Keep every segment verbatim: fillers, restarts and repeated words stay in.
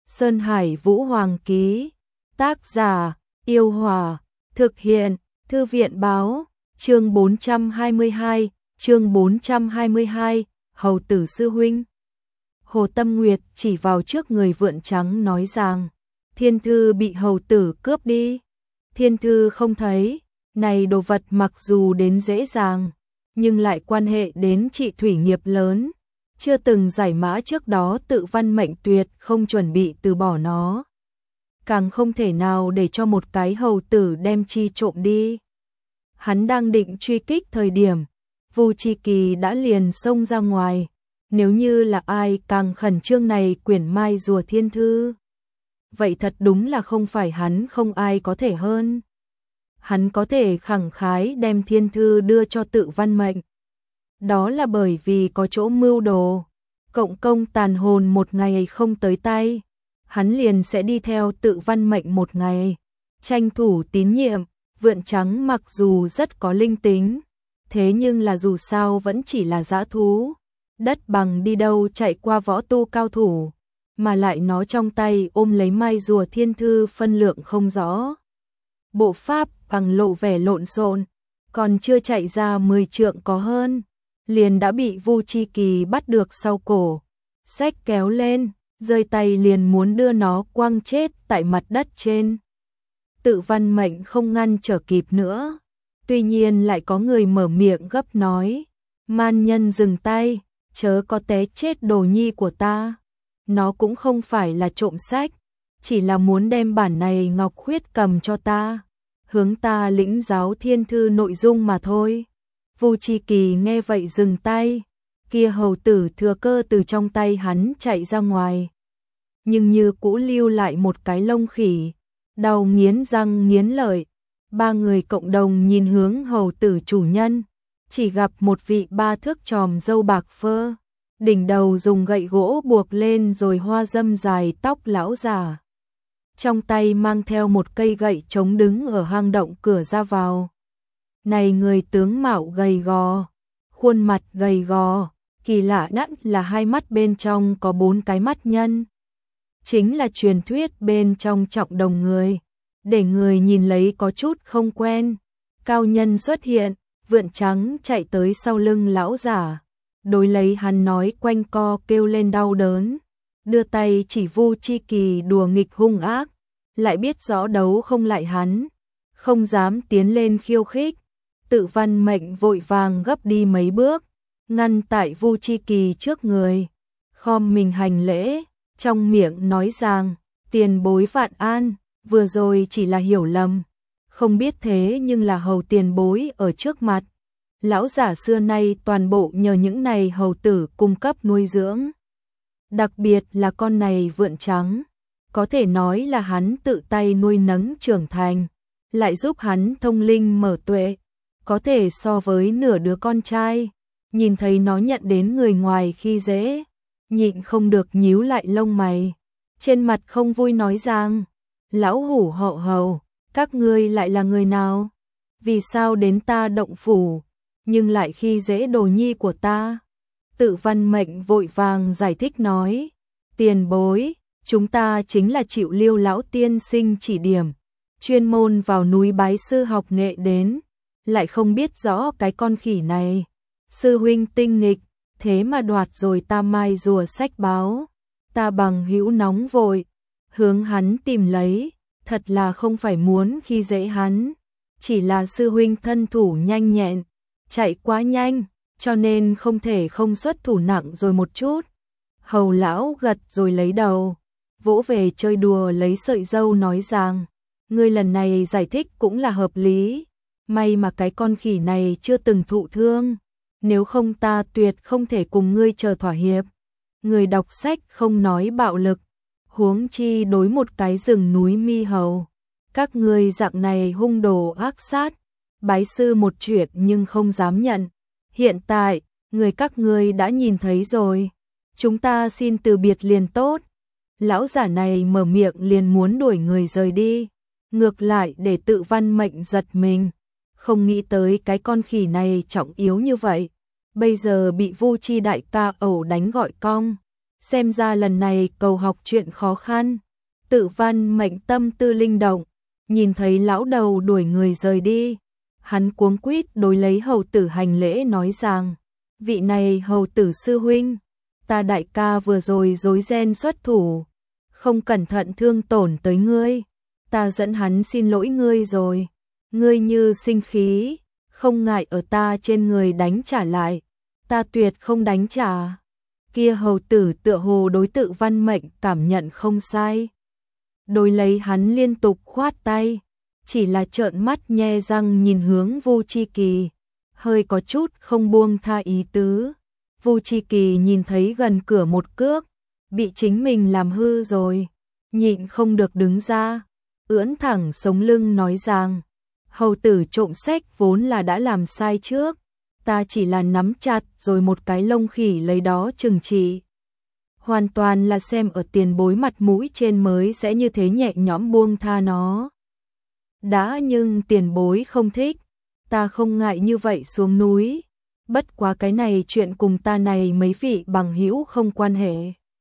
Sơn Hải Vũ Hoàng ký. Tác giả: Yêu Hòa. Thực hiện: Thư viện báo. Chương bốn trăm hai mươi hai, chương bốn trăm hai mươi hai, Hầu tử sư huynh. Hồ Tâm Nguyệt chỉ vào trước người Vượn Trắng nói rằng, thiên thư bị hầu tử cướp đi. Thiên thư không thấy, này đồ vật mặc dù đến dễ dàng, nhưng lại quan hệ đến trị thủy nghiệp lớn. Chưa từng giải mã trước đó Tự Văn Mệnh tuyệt không chuẩn bị từ bỏ nó. Càng không thể nào để cho một cái hầu tử đem chi trộm đi. Hắn đang định truy kích thời điểm, Vu Chi Kỳ đã liền xông ra ngoài. Nếu như là ai càng khẩn trương này quyển mai rùa thiên thư, vậy thật đúng là không phải hắn, không ai có thể hơn. Hắn có thể khẳng khái đem thiên thư đưa cho Tự Văn Mệnh. Đó là bởi vì có chỗ mưu đồ. Cộng công tàn hồn một ngày không tới tay, hắn liền sẽ đi theo Tự Văn Mệnh một ngày, tranh thủ tín nhiệm. Vượn Trắng mặc dù rất có linh tính, thế nhưng là dù sao vẫn chỉ là dã thú, đất bằng đi đâu chạy qua võ tu cao thủ, mà lại nó trong tay ôm lấy mai rùa thiên thư phân lượng không rõ. Bộ pháp bằng lộ vẻ lộn xộn, còn chưa chạy ra mười trượng có hơn, liền đã bị Vu Chi Kỳ bắt được sau cổ, xách kéo lên, rơi tay liền muốn đưa nó quăng chết tại mặt đất trên. Tự Văn Mệnh không ngăn trở kịp nữa, tuy nhiên lại có người mở miệng gấp nói, man nhân dừng tay, chớ có té chết đồ nhi của ta. Nó cũng không phải là trộm sách, chỉ là muốn đem bản này Ngọc Khuyết cầm cho ta, hướng ta lĩnh giáo thiên thư nội dung mà thôi. Vu Chi Kỳ nghe vậy dừng tay, kia hầu tử thừa cơ từ trong tay hắn chạy ra ngoài, nhưng như cũ lưu lại một cái lông khỉ, đau nghiến răng nghiến lợi. Ba người cộng đồng nhìn hướng hầu tử chủ nhân, chỉ gặp một vị ba thước tròm râu bạc phơ, đỉnh đầu dùng gậy gỗ buộc lên rồi hoa dâm dài tóc lão già, trong tay mang theo một cây gậy chống đứng ở hang động cửa ra vào. Này người tướng mạo gầy gò, khuôn mặt gầy gò, kỳ lạ nhất là hai mắt bên trong có bốn cái mắt nhân. Chính là truyền thuyết bên trong trọng đồng người, để người nhìn lấy có chút không quen. Cao nhân xuất hiện, Vượn Trắng chạy tới sau lưng lão giả, đối lấy hắn nói quanh co kêu lên đau đớn, đưa tay chỉ Vu Chi Kỳ đùa nghịch hung ác, lại biết rõ đấu không lại hắn, không dám tiến lên khiêu khích. Tự Văn Mệnh vội vàng gấp đi mấy bước, ngăn tại Vu Chi Kỳ trước người, khom mình hành lễ, trong miệng nói rằng, tiền bối vạn an, vừa rồi chỉ là hiểu lầm, không biết thế nhưng là hầu tiền bối ở trước mặt. Lão giả xưa nay toàn bộ nhờ những này hầu tử cung cấp nuôi dưỡng. Đặc biệt là con này Vượn Trắng, có thể nói là hắn tự tay nuôi nấng trưởng thành, lại giúp hắn thông linh mở tuệ, có thể so với nửa đứa con trai. Nhìn thấy nó nhận đến người ngoài khi dễ, nhịn không được nhíu lại lông mày, trên mặt không vui nói rằng, lão hủ họ Hầu, các ngươi lại là người nào? Vì sao đến ta động phủ, nhưng lại khi dễ đồ nhi của ta? Tự Văn Mệnh vội vàng giải thích nói, tiền bối, chúng ta chính là chịu Liêu lão tiên sinh chỉ điểm, chuyên môn vào núi bái sư học nghệ đến, lại không biết rõ cái con khỉ này, sư huynh tinh nghịch, thế mà đoạt rồi ta mai rùa sách báo. Ta bằng hữu nóng vội, hướng hắn tìm lấy, thật là không phải muốn khi dễ hắn, chỉ là sư huynh thân thủ nhanh nhẹn, chạy quá nhanh, cho nên không thể không xuất thủ nặng rồi một chút. Hầu lão gật rồi lấy đầu, vỗ về chơi đùa lấy sợi dâu nói rằng, ngươi lần này giải thích cũng là hợp lý, may mà cái con khỉ này chưa từng thụ thương, nếu không ta tuyệt không thể cùng ngươi chờ thỏa hiệp. Người đọc sách không nói bạo lực, huống chi đối một cái rừng núi mi hầu. Các ngươi dạng này hung đồ ác sát, bái sư một chuyện nhưng không dám nhận. Hiện tại, người các ngươi đã nhìn thấy rồi, chúng ta xin từ biệt liền tốt. Lão giả này mở miệng liền muốn đuổi người rời đi, ngược lại để Tự Văn Mệnh giật mình, không nghĩ tới cái con khỉ này trọng yếu như vậy. Bây giờ bị Vu Chi đại ca ẩu đánh gọi cong, xem ra lần này cầu học chuyện khó khăn. Tự Văn Mệnh tâm tư linh động, nhìn thấy lão đầu đuổi người rời đi, hắn cuống quýt đối lấy hầu tử hành lễ nói rằng, vị này hầu tử sư huynh, ta đại ca vừa rồi rối ren xuất thủ, không cẩn thận thương tổn tới ngươi, ta dẫn hắn xin lỗi ngươi rồi, ngươi như sinh khí, không ngại ở ta trên người đánh trả lại, ta tuyệt không đánh trả. Kia hầu tử tựa hồ đối Tự Văn Mệnh cảm nhận không sai. Đối lấy hắn liên tục khoát tay, chỉ là trợn mắt nhe răng nhìn hướng Vu Chi Kỳ, hơi có chút không buông tha ý tứ. Vu Chi Kỳ nhìn thấy gần cửa một cước, bị chính mình làm hư rồi, nhịn không được đứng ra, ưỡn thẳng sống lưng nói rằng, hầu tử trộm sách vốn là đã làm sai trước, ta chỉ là nắm chặt rồi một cái lông khỉ lấy đó trừng trị. Hoàn toàn là xem ở tiền bối mặt mũi trên mới sẽ như thế nhẹ nhõm buông tha nó. Đã nhưng tiền bối không thích, ta không ngại như vậy xuống núi, bất quá cái này chuyện cùng ta này mấy vị bằng hữu không quan hệ.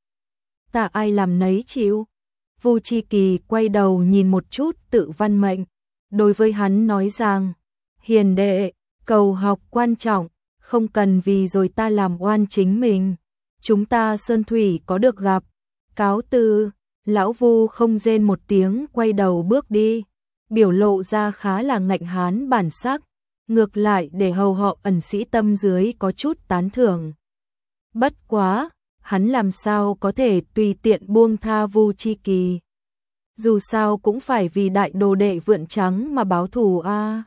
Ta ai làm nấy chịu. Vu Chi Kỳ quay đầu nhìn một chút Tự Văn Mệnh, đối với hắn nói rằng, hiền đệ, cầu học quan trọng, không cần vì rồi ta làm oan chính mình. Chúng ta sơn thủy có được gặp, cáo từ. Lão Vu không rên một tiếng quay đầu bước đi, biểu lộ ra khá là ngạnh hán bản sắc, ngược lại để hầu họ ẩn sĩ tâm dưới có chút tán thưởng. Bất quá, hắn làm sao có thể tùy tiện buông tha Vu Chi Kỳ. Dù sao cũng phải vì đại đồ đệ Vượn Trắng mà báo thù a. À.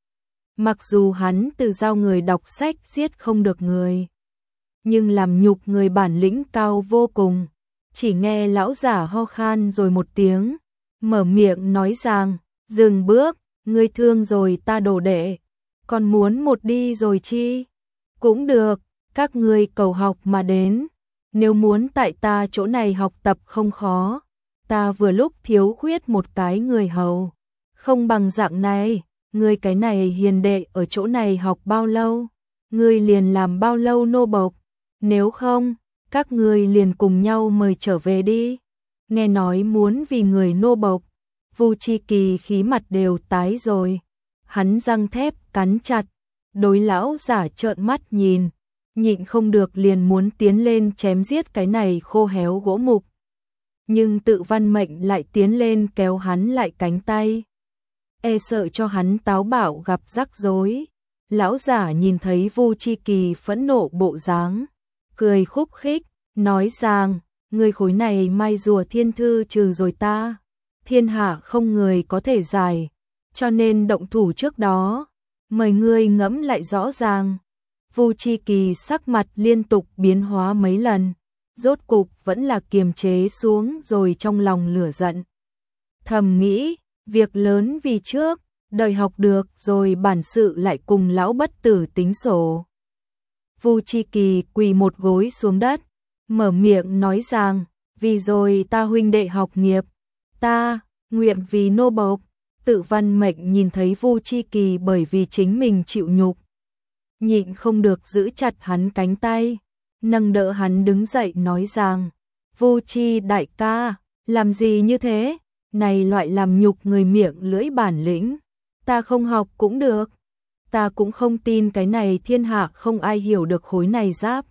Mặc dù hắn từ giao người đọc sách giết không được người, nhưng làm nhục người bản lĩnh cao vô cùng. Chỉ nghe lão giả ho khan rồi một tiếng, mở miệng nói rằng, dừng bước, ngươi thương rồi ta đồ đệ, còn muốn một đi rồi chi? Cũng được, các ngươi cầu học mà đến, nếu muốn tại ta chỗ này học tập không khó, ta vừa lúc thiếu khuyết một cái người hầu, không bằng dạng này, ngươi cái này hiền đệ ở chỗ này học bao lâu, ngươi liền làm bao lâu nô bộc, nếu không, các ngươi liền cùng nhau mời trở về đi. Nghe nói muốn vì người nô bộc, Vu Chi Kỳ khí mặt đều tái rồi, hắn răng thép cắn chặt, đối lão giả trợn mắt nhìn, nhịn không được liền muốn tiến lên chém giết cái này khô héo gỗ mục. Nhưng Tự Văn Mệnh lại tiến lên kéo hắn lại cánh tay, e sợ cho hắn táo bạo gặp rắc rối. Lão giả nhìn thấy Vu Chi Kỳ phẫn nộ bộ dáng, cười khúc khích, nói rằng, người khối này mai rùa thiên thư trừ rồi ta, thiên hạ không người có thể giải, cho nên động thủ trước đó, mời ngươi ngẫm lại rõ ràng. Vu Chi Kỳ sắc mặt liên tục biến hóa mấy lần, rốt cục vẫn là kiềm chế xuống rồi trong lòng lửa giận. Thầm nghĩ, việc lớn vì trước, đợi học được rồi bản sự lại cùng lão bất tử tính sổ. Vu Chi Kỳ quỳ một gối xuống đất, mở miệng nói rằng, vì rồi ta huynh đệ học nghiệp, ta nguyện vì nô bộc. Tự Văn Mệnh nhìn thấy Vu Chi Kỳ bởi vì chính mình chịu nhục, nhịn không được giữ chặt hắn cánh tay, nâng đỡ hắn đứng dậy nói rằng, Vu Chi đại ca, làm gì như thế, này loại làm nhục người miệng lưỡi bản lĩnh, ta không học cũng được, ta cũng không tin cái này thiên hạ không ai hiểu được khối này giáp.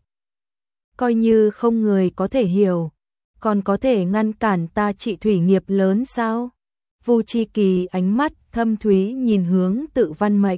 Coi như không người có thể hiểu, còn có thể ngăn cản ta trị thủy nghiệp lớn sao? Vu Chi Kỳ ánh mắt thâm thúy nhìn hướng Tự Văn Mệnh,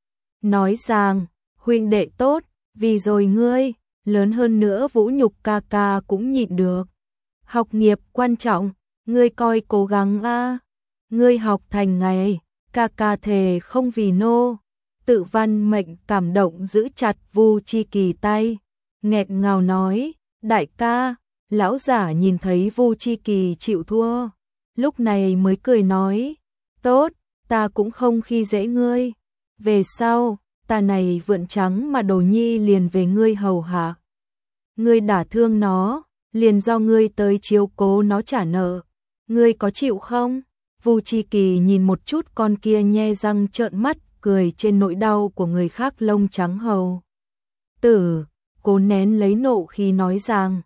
nói rằng, huynh đệ tốt, vì rồi ngươi, lớn hơn nữa vũ nhục ca ca cũng nhịn được. Học nghiệp quan trọng, ngươi coi cố gắng a, ngươi học thành ngày, ca ca thề không vì nô. Tự Văn Mệnh cảm động giữ chặt Vu Chi Kỳ tay, nghẹt ngào nói, đại ca. Lão giả nhìn thấy Vu Chi Kỳ chịu thua, lúc này mới cười nói, tốt, ta cũng không khi dễ ngươi, về sau, ta này Vượn Trắng mà đồ nhi liền về ngươi hầu hạ. Ngươi đả thương nó, liền do ngươi tới chiếu cố nó trả nợ, ngươi có chịu không? Vu Chi Kỳ nhìn một chút con kia nhe răng trợn mắt, cười trên nỗi đau của người khác lông trắng hầu tử, cố nén lấy nộ khi nói rằng,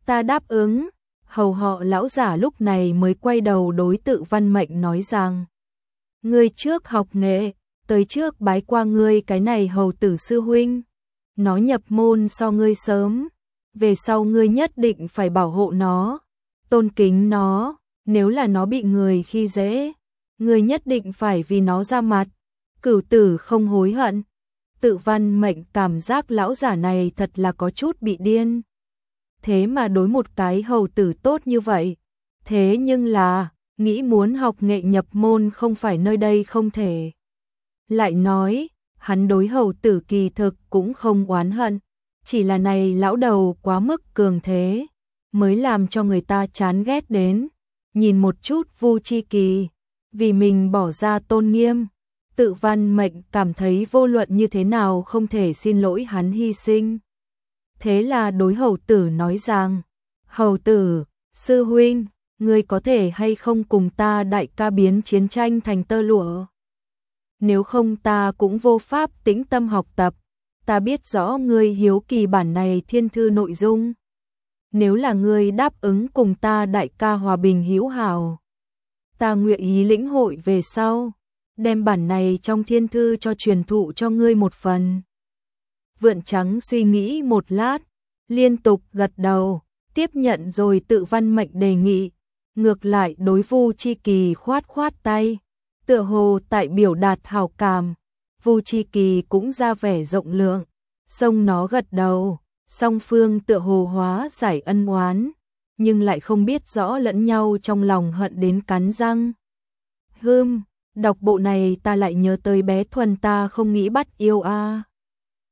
Ta đáp ứng. Hầu họ lão giả lúc này mới quay đầu đối Tự Văn Mệnh nói rằng, ngươi trước học nghệ, tới trước bái qua ngươi cái này hầu tử sư huynh. Nó nhập môn so ngươi sớm, về sau ngươi nhất định phải bảo hộ nó, tôn kính nó, nếu là nó bị người khi dễ, ngươi nhất định phải vì nó ra mặt, cửu tử không hối hận. Tự Văn Mệnh cảm giác lão giả này thật là có chút bị điên. Thế mà đối một cái hầu tử tốt như vậy, thế nhưng là, nghĩ muốn học nghệ nhập môn không phải nơi đây không thể. Lại nói, hắn đối hầu tử kỳ thực cũng không oán hận, chỉ là này lão đầu quá mức cường thế, mới làm cho người ta chán ghét đến. Nhìn một chút Vu Chi Kỳ, vì mình bỏ ra tôn nghiêm, Tự Văn Mệnh cảm thấy vô luận như thế nào không thể xin lỗi hắn hy sinh. Thế là đối hầu tử nói rằng, hầu tử, sư huynh, ngươi có thể hay không cùng ta đại ca biến chiến tranh thành tơ lụa? Nếu không ta cũng vô pháp tĩnh tâm học tập, ta biết rõ ngươi hiếu kỳ bản này thiên thư nội dung. Nếu là ngươi đáp ứng cùng ta đại ca hòa bình hữu hảo, ta nguyện ý lĩnh hội về sau, đem bản này trong thiên thư cho truyền thụ cho ngươi một phần. Vượn Trắng suy nghĩ một lát, liên tục gật đầu, tiếp nhận rồi Tự Văn Mệnh đề nghị, ngược lại đối Vu Chi Kỳ khoát khoát tay, tựa hồ tại biểu đạt hảo cảm. Vu Chi Kỳ cũng ra vẻ rộng lượng, xông nó gật đầu, song phương tựa hồ hóa giải ân oán, nhưng lại không biết rõ lẫn nhau trong lòng hận đến cắn răng. Hừm, đọc bộ này ta lại nhớ tới bé Thuần ta không nghĩ bắt yêu a.